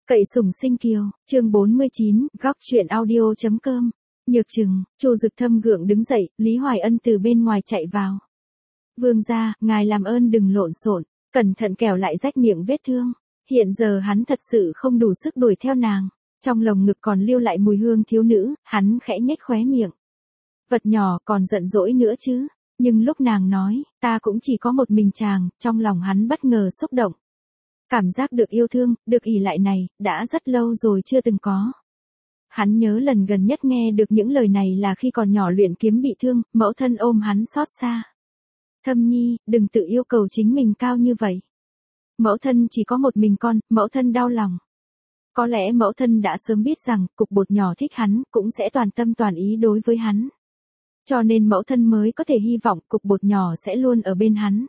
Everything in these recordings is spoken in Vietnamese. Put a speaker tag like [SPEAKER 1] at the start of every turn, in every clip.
[SPEAKER 1] Cậy sủng sinh kiều, chương 49, góc truyện audio.com. Nhược Trừng, Chu Dực Thâm gượng đứng dậy, Lý Hoài Ân từ bên ngoài chạy vào. Vương gia, ngài làm ơn đừng lộn xộn, cẩn thận kẻo lại rách miệng vết thương. Hiện giờ hắn thật sự không đủ sức đuổi theo nàng. Trong lồng ngực còn lưu lại mùi hương thiếu nữ, hắn khẽ nhếch khóe miệng. Vật nhỏ còn giận dỗi nữa chứ. Nhưng lúc nàng nói, ta cũng chỉ có một mình chàng, trong lòng hắn bất ngờ xúc động. Cảm giác được yêu thương, được ỷ lại này, đã rất lâu rồi chưa từng có. Hắn nhớ lần gần nhất nghe được những lời này là khi còn nhỏ luyện kiếm bị thương, mẫu thân ôm hắn xót xa. Thâm nhi, đừng tự yêu cầu chính mình cao như vậy. Mẫu thân chỉ có một mình con, mẫu thân đau lòng. Có lẽ mẫu thân đã sớm biết rằng, cục bột nhỏ thích hắn, cũng sẽ toàn tâm toàn ý đối với hắn. Cho nên mẫu thân mới có thể hy vọng cục bột nhỏ sẽ luôn ở bên hắn.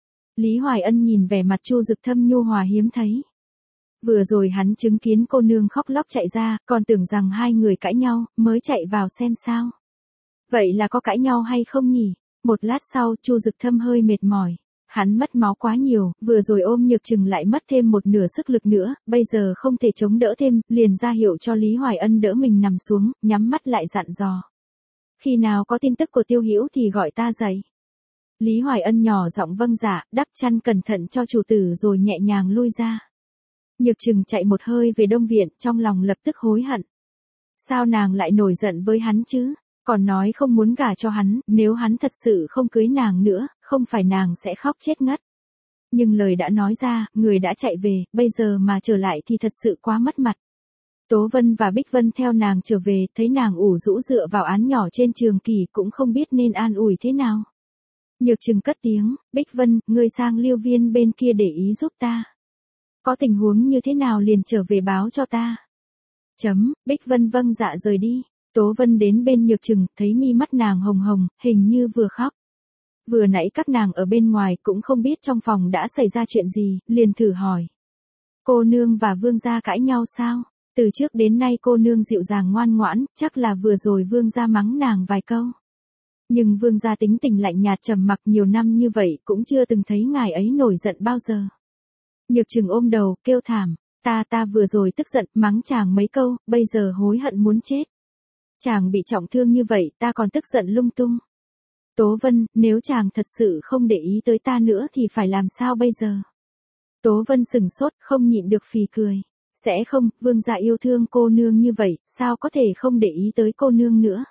[SPEAKER 1] Lý Hoài Ân nhìn vẻ mặt Chu Dực Thâm nhu hòa hiếm thấy. Vừa rồi hắn chứng kiến cô nương khóc lóc chạy ra, còn tưởng rằng hai người cãi nhau, mới chạy vào xem sao. Vậy là có cãi nhau hay không nhỉ? Một lát sau, Chu Dực Thâm hơi mệt mỏi. Hắn mất máu quá nhiều, vừa rồi ôm Nhược Trừng lại mất thêm một nửa sức lực nữa, bây giờ không thể chống đỡ thêm, liền ra hiệu cho Lý Hoài Ân đỡ mình nằm xuống, nhắm mắt lại dặn dò. Khi nào có tin tức của Tiêu Hữu thì gọi ta dậy. Lý Hoài Ân nhỏ giọng vâng dạ, đắp chăn cẩn thận cho chủ tử rồi nhẹ nhàng lui ra. Nhược Trừng chạy một hơi về Đông Viện, trong lòng lập tức hối hận. Sao nàng lại nổi giận với hắn chứ? Còn nói không muốn gả cho hắn, nếu hắn thật sự không cưới nàng nữa, không phải nàng sẽ khóc chết ngất. Nhưng lời đã nói ra, người đã chạy về, bây giờ mà trở lại thì thật sự quá mất mặt. Tố Vân và Bích Vân theo nàng trở về, thấy nàng ủ rũ dựa vào án nhỏ trên trường kỳ cũng không biết nên an ủi thế nào. Nhược Trừng cất tiếng, Bích Vân, ngươi sang Liêu Viên bên kia để ý giúp ta. Có tình huống như thế nào liền trở về báo cho ta. Bích Vân vâng dạ rời đi. Tố Vân đến bên Nhược Trừng, thấy mi mắt nàng hồng hồng, hình như vừa khóc. Vừa nãy các nàng ở bên ngoài cũng không biết trong phòng đã xảy ra chuyện gì, liền thử hỏi. Cô nương và vương gia cãi nhau sao? Từ trước đến nay cô nương dịu dàng ngoan ngoãn, chắc là vừa rồi vương gia mắng nàng vài câu. Nhưng vương gia tính tình lạnh nhạt trầm mặc nhiều năm như vậy cũng chưa từng thấy ngài ấy nổi giận bao giờ. Nhược Trừng ôm đầu, kêu thảm, ta vừa rồi tức giận mắng chàng mấy câu, bây giờ hối hận muốn chết. Chàng bị trọng thương như vậy ta còn tức giận lung tung. Tố Vân, nếu chàng thật sự không để ý tới ta nữa thì phải làm sao bây giờ? Tố Vân sừng sốt, không nhịn được phì cười. Sẽ không, vương gia yêu thương cô nương như vậy, sao có thể không để ý tới cô nương nữa?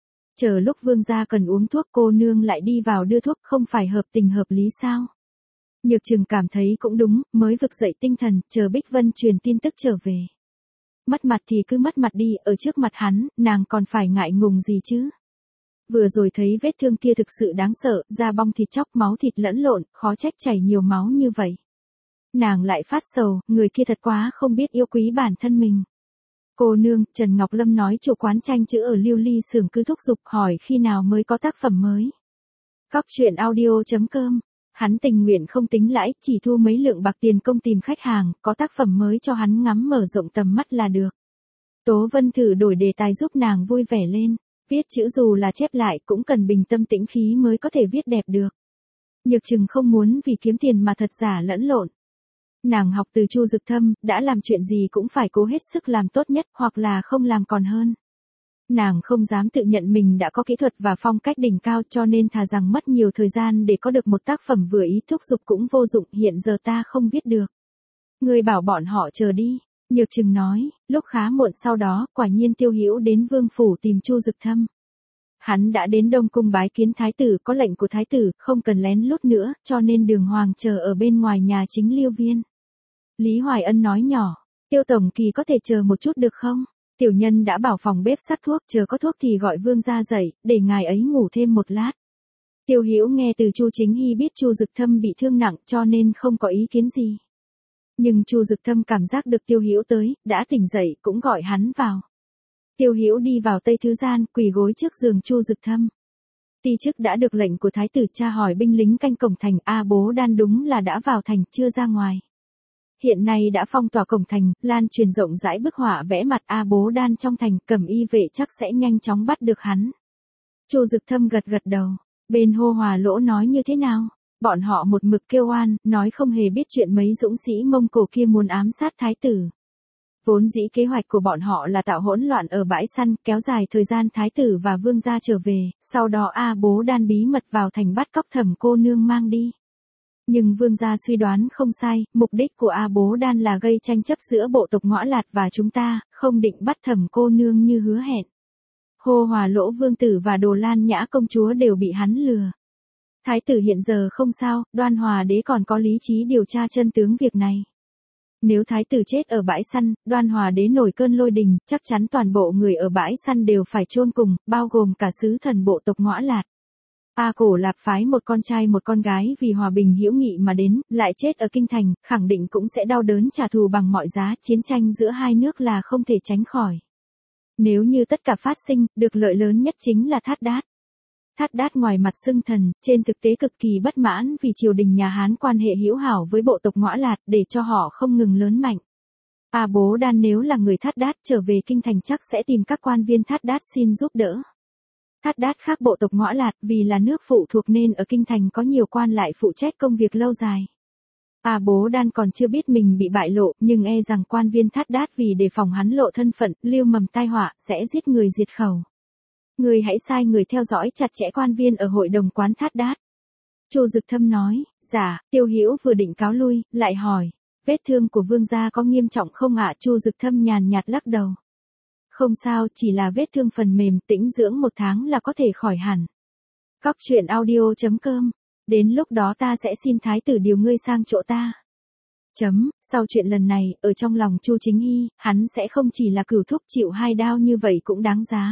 [SPEAKER 1] Chờ lúc vương gia cần uống thuốc cô nương lại đi vào đưa thuốc, không phải hợp tình hợp lý sao? Nhược Trừng cảm thấy cũng đúng, mới vực dậy tinh thần, chờ Bích Vân truyền tin tức trở về. Mất mặt thì cứ mất mặt đi, ở trước mặt hắn, nàng còn phải ngại ngùng gì chứ? Vừa rồi thấy vết thương kia thực sự đáng sợ, da bong thịt chóc máu thịt lẫn lộn, khó trách chảy nhiều máu như vậy. Nàng lại phát sầu, người kia thật quá không biết yêu quý bản thân mình. Cô nương, Trần Ngọc Lâm nói chủ quán tranh chữ ở Liêu Ly xưởng cứ thúc giục hỏi khi nào mới có tác phẩm mới. Góc truyện audio.com. Hắn tình nguyện không tính lãi, chỉ thu mấy lượng bạc tiền công tìm khách hàng, có tác phẩm mới cho hắn ngắm mở rộng tầm mắt là được. Tố Vân thử đổi đề tài giúp nàng vui vẻ lên, viết chữ dù là chép lại cũng cần bình tâm tĩnh khí mới có thể viết đẹp được. Nhược Trừng không muốn vì kiếm tiền mà thật giả lẫn lộn. Nàng học từ Chu Dực Thâm, đã làm chuyện gì cũng phải cố hết sức làm tốt nhất, hoặc là không làm còn hơn. Nàng không dám tự nhận mình đã có kỹ thuật và phong cách đỉnh cao cho nên thà rằng mất nhiều thời gian để có được một tác phẩm vừa ý thúc giục cũng vô dụng, hiện giờ ta không viết được. Người bảo bọn họ chờ đi, Nhược Trừng nói, lúc khá muộn sau đó, quả nhiên Tiêu Hữu đến vương phủ tìm Chu Dực Thâm. Hắn đã đến Đông Cung bái kiến thái tử, có lệnh của thái tử, không cần lén lút nữa, cho nên Đường Hoàng chờ ở bên ngoài nhà chính Liêu Viên. Lý Hoài Ân nói nhỏ, Tiêu tổng kỳ có thể chờ một chút được không? Tiểu nhân đã bảo phòng bếp sắc thuốc, chờ có thuốc thì gọi vương gia dậy, để ngài ấy ngủ thêm một lát. Tiêu Hữu nghe từ Chu Chính Hy biết Chu Dực Thâm bị thương nặng cho nên không có ý kiến gì. Nhưng Chu Dực Thâm cảm giác được Tiêu Hữu tới, đã tỉnh dậy cũng gọi hắn vào. Tiêu Hữu đi vào Tây Thứ Gian, quỳ gối trước giường Chu Dực Thâm. Ti chức đã được lệnh của thái tử, tra hỏi binh lính canh cổng thành, Bố Đan đúng là đã vào thành, chưa ra ngoài. Hiện nay đã phong tỏa cổng thành, lan truyền rộng rãi bức họa vẽ mặt Bố Đan trong thành, Cẩm Y vệ chắc sẽ nhanh chóng bắt được hắn. Chu Dực Thâm gật gật đầu, bên Hô Hòa Lỗ nói như thế nào? Bọn họ một mực kêu oan, nói không hề biết chuyện mấy dũng sĩ Mông Cổ kia muốn ám sát thái tử. Vốn dĩ kế hoạch của bọn họ là tạo hỗn loạn ở bãi săn, kéo dài thời gian thái tử và vương gia trở về, sau đó A Bố Đan bí mật vào thành bắt cóc Thẩm cô nương mang đi. Nhưng vương gia suy đoán không sai, mục đích của A Bố Đan là gây tranh chấp giữa bộ tộc Ngõa Lạt và chúng ta, không định bắt Thẩm cô nương như hứa hẹn. Hồ Hòa Lỗ vương tử và Đồ Lan Nhã công chúa đều bị hắn lừa. Thái tử hiện giờ không sao, Đoan Hòa đế còn có lý trí điều tra chân tướng việc này. Nếu thái tử chết ở bãi săn, Đoan Hòa đế nổi cơn lôi đình, chắc chắn toàn bộ người ở bãi săn đều phải chôn cùng, bao gồm cả sứ thần bộ tộc Ngõa Lạt. A Cổ Lạp phái một con trai một con gái vì hòa bình hữu nghị mà đến, lại chết ở kinh thành, khẳng định cũng sẽ đau đớn trả thù bằng mọi giá, chiến tranh giữa hai nước là không thể tránh khỏi. Nếu như tất cả phát sinh, được lợi lớn nhất chính là Thát Đát. Thát Đát ngoài mặt xưng thần, trên thực tế cực kỳ bất mãn vì triều đình nhà Hán quan hệ hữu hảo với bộ tộc Ngõa Lạt để cho họ không ngừng lớn mạnh. A Bố Đan nếu là người Thát Đát trở về kinh thành chắc sẽ tìm các quan viên Thát Đát xin giúp đỡ. Thát Đát khác bộ tộc Ngõa Lạt vì là nước phụ thuộc nên ở kinh thành có nhiều quan lại phụ trách công việc lâu dài. A Bố Đan còn chưa biết mình bị bại lộ, nhưng e rằng quan viên Thát Đát vì đề phòng hắn lộ thân phận, lưu mầm tai họa, sẽ giết người diệt khẩu. Người hãy sai người theo dõi chặt chẽ quan viên ở hội đồng quán Thát Đát. Chu Dực Thâm nói, dạ, Tiêu Hữu vừa định cáo lui, lại hỏi, vết thương của vương gia có nghiêm trọng không ạ? Chu Dực Thâm nhàn nhạt lắc đầu. Không sao, chỉ là vết thương phần mềm, tĩnh dưỡng 1 tháng là có thể khỏi hẳn. Góc truyện audio.com. Đến lúc đó ta sẽ xin thái tử điều ngươi sang chỗ ta. Sau chuyện lần này, ở trong lòng Chu Chính Hy, hắn sẽ không chỉ là cửu thúc chịu 2 đao như vậy cũng đáng giá.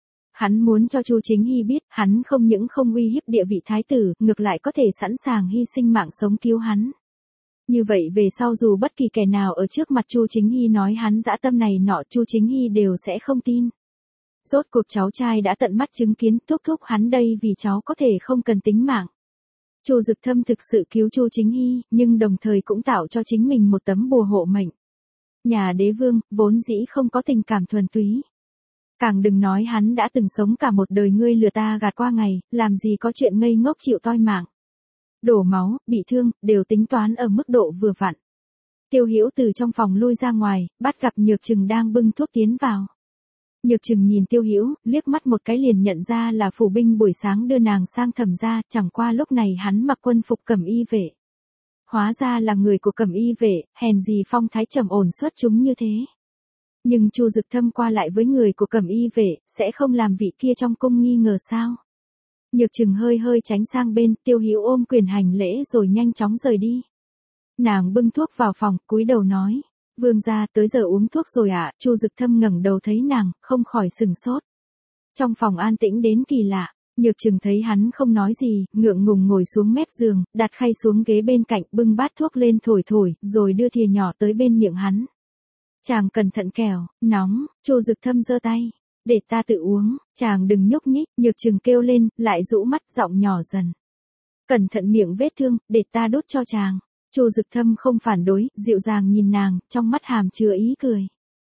[SPEAKER 1] Hắn muốn cho Chu Chính Hy biết, hắn không những không uy hiếp địa vị thái tử, ngược lại có thể sẵn sàng hy sinh mạng sống cứu hắn. Như vậy về sau dù bất kỳ kẻ nào ở trước mặt Chu Chính Hy nói hắn dã tâm này nọ, Chu Chính Hy đều sẽ không tin. Rốt cuộc cháu trai đã tận mắt chứng kiến, thúc thúc hắn đây vì cháu có thể không cần tính mạng. Chu Dực Thâm thực sự cứu Chu Chính Hy, nhưng đồng thời cũng tạo cho chính mình một tấm bùa hộ mệnh. Nhà đế vương, vốn dĩ không có tình cảm thuần túy. Càng đừng nói hắn đã từng sống cả một đời ngươi lừa ta gạt qua ngày, làm gì có chuyện ngây ngốc chịu toi mạng. Đổ máu, bị thương, đều tính toán ở mức độ vừa vặn. Tiêu Hữu từ trong phòng lui ra ngoài, bắt gặp Nhược Trừng đang bưng thuốc tiến vào. Nhược Trừng nhìn Tiêu Hữu, liếc mắt một cái liền nhận ra là phủ binh buổi sáng đưa nàng sang Thẩm gia, chẳng qua lúc này hắn mặc quân phục cẩm y vệ. Hóa ra là người của cẩm y vệ, hèn gì phong thái trầm ổn xuất chúng như thế. Nhưng Chu Dực Thâm qua lại với người của cẩm y vệ, sẽ không làm vị kia trong cung nghi ngờ sao? Nhược Trừng hơi hơi tránh sang bên, Tiêu Hữu ôm quyền hành lễ rồi nhanh chóng rời đi. Nàng bưng thuốc vào phòng, cúi đầu nói, vương gia tới giờ uống thuốc rồi ạ. Chu Dực Thâm ngẩng đầu thấy nàng, không khỏi sừng sốt. Trong phòng an tĩnh đến kỳ lạ, Nhược Trừng thấy hắn không nói gì, ngượng ngùng ngồi xuống mép giường, đặt khay xuống ghế bên cạnh, bưng bát thuốc lên thổi thổi, rồi đưa thìa nhỏ tới bên miệng hắn. Chàng cẩn thận kẻo, nóng. Chu Dực Thâm giơ tay, để ta tự uống. Chàng đừng nhúc nhích. Nhược Trừng kêu lên, lại rũ mắt, giọng nhỏ dần. Cẩn thận miệng vết thương, để ta đút cho chàng. Chu Dực Thâm không phản đối, dịu dàng nhìn nàng, trong mắt hàm chứa ý cười.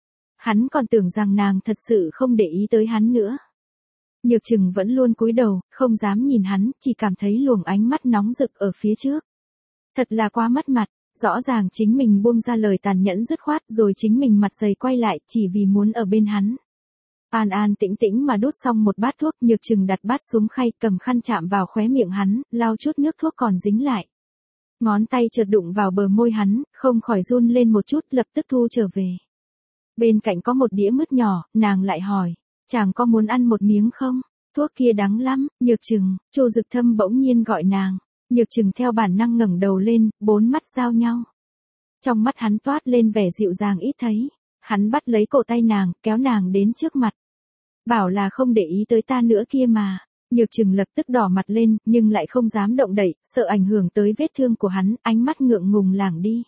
[SPEAKER 1] Hắn còn tưởng rằng nàng thật sự không để ý tới hắn nữa. Nhược Trừng vẫn luôn cúi đầu, không dám nhìn hắn, chỉ cảm thấy luồng ánh mắt nóng rực ở phía trước. Thật là quá mất mặt. Rõ ràng chính mình buông ra lời tàn nhẫn dứt khoát rồi chính mình mặt dày quay lại chỉ vì muốn ở bên hắn. An an tĩnh tĩnh mà đút xong một bát thuốc, Nhược Trừng đặt bát xuống khay, cầm khăn chạm vào khóe miệng hắn, lau chút nước thuốc còn dính lại. Ngón tay chợt đụng vào bờ môi hắn, không khỏi run lên một chút, lập tức thu trở về. Bên cạnh có một đĩa mứt nhỏ, nàng lại hỏi, chàng có muốn ăn một miếng không? Thuốc kia đắng lắm. Nhược Trừng. Chu Dực Thâm bỗng nhiên gọi nàng. Nhược Trừng theo bản năng ngẩng đầu lên, 4 mắt giao nhau. Trong mắt hắn toát lên vẻ dịu dàng ít thấy. Hắn bắt lấy cổ tay nàng, kéo nàng đến trước mặt. Bảo là không để ý tới ta nữa kia mà. Nhược Trừng lập tức đỏ mặt lên, nhưng lại không dám động đậy, sợ ảnh hưởng tới vết thương của hắn, ánh mắt ngượng ngùng lảng đi.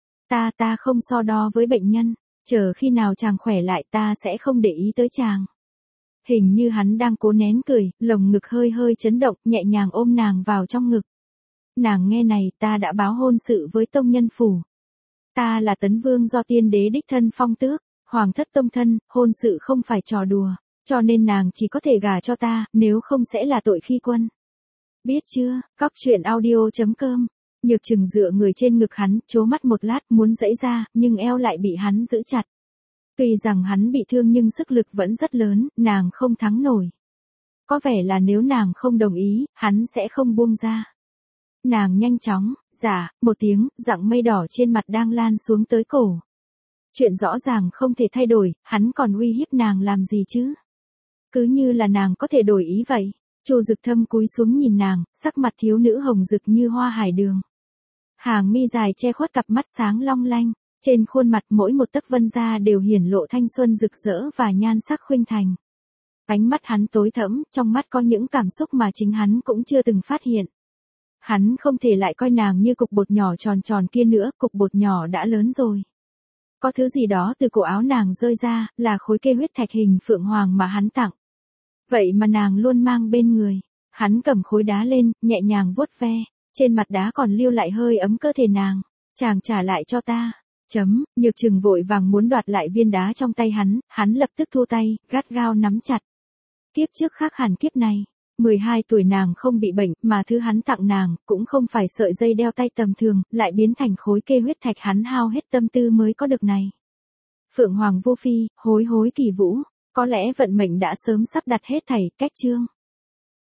[SPEAKER 1] Ta không so đo với bệnh nhân, chờ khi nào chàng khỏe lại ta sẽ không để ý tới chàng. Hình như hắn đang cố nén cười, lồng ngực hơi hơi chấn động, nhẹ nhàng ôm nàng vào trong ngực. Nàng nghe này, ta đã báo hôn sự với tông nhân phủ. Ta là Tấn Vương do tiên đế đích thân phong tước, hoàng thất tông thân, hôn sự không phải trò đùa, cho nên nàng chỉ có thể gả cho ta, nếu không sẽ là tội khi quân. Biết chưa? Góc truyện audio.com. Nhược Trừng dựa người trên ngực hắn, trố mắt một lát muốn giãy ra, nhưng eo lại bị hắn giữ chặt. Tuy rằng hắn bị thương nhưng sức lực vẫn rất lớn, nàng không thắng nổi. Có vẻ là nếu nàng không đồng ý, hắn sẽ không buông ra. Nàng nhanh chóng, dạ, một tiếng, dặng mây đỏ trên mặt đang lan xuống tới cổ. Chuyện rõ ràng không thể thay đổi, hắn còn uy hiếp nàng làm gì chứ? Cứ như là nàng có thể đổi ý vậy. Chu Dực Thâm cúi xuống nhìn nàng, sắc mặt thiếu nữ hồng rực như hoa hải đường. Hàng mi dài che khuất cặp mắt sáng long lanh, trên khuôn mặt mỗi một tấc vân da đều hiển lộ thanh xuân rực rỡ và nhan sắc khuynh thành. Ánh mắt hắn tối thẫm, trong mắt có những cảm xúc mà chính hắn cũng chưa từng phát hiện. Hắn không thể lại coi nàng như cục bột nhỏ tròn tròn kia nữa, cục bột nhỏ đã lớn rồi. Có thứ gì đó từ cổ áo nàng rơi ra, là khối kê huyết thạch hình phượng hoàng mà hắn tặng. Vậy mà nàng luôn mang bên người. Hắn cầm khối đá lên, nhẹ nhàng vuốt ve. Trên mặt đá còn lưu lại hơi ấm cơ thể nàng. Chàng trả lại cho ta. Nhược Trừng vội vàng muốn đoạt lại viên đá trong tay hắn lập tức thu tay, gắt gao nắm chặt. Kiếp trước khác hẳn kiếp này. 12 tuổi nàng không bị bệnh, mà thứ hắn tặng nàng, cũng không phải sợi dây đeo tay tầm thường, lại biến thành khối kê huyết thạch hắn hao hết tâm tư mới có được này. Phượng Hoàng vô phi, hối hối kỳ vũ, có lẽ vận mệnh đã sớm sắp đặt hết thảy, cách chương.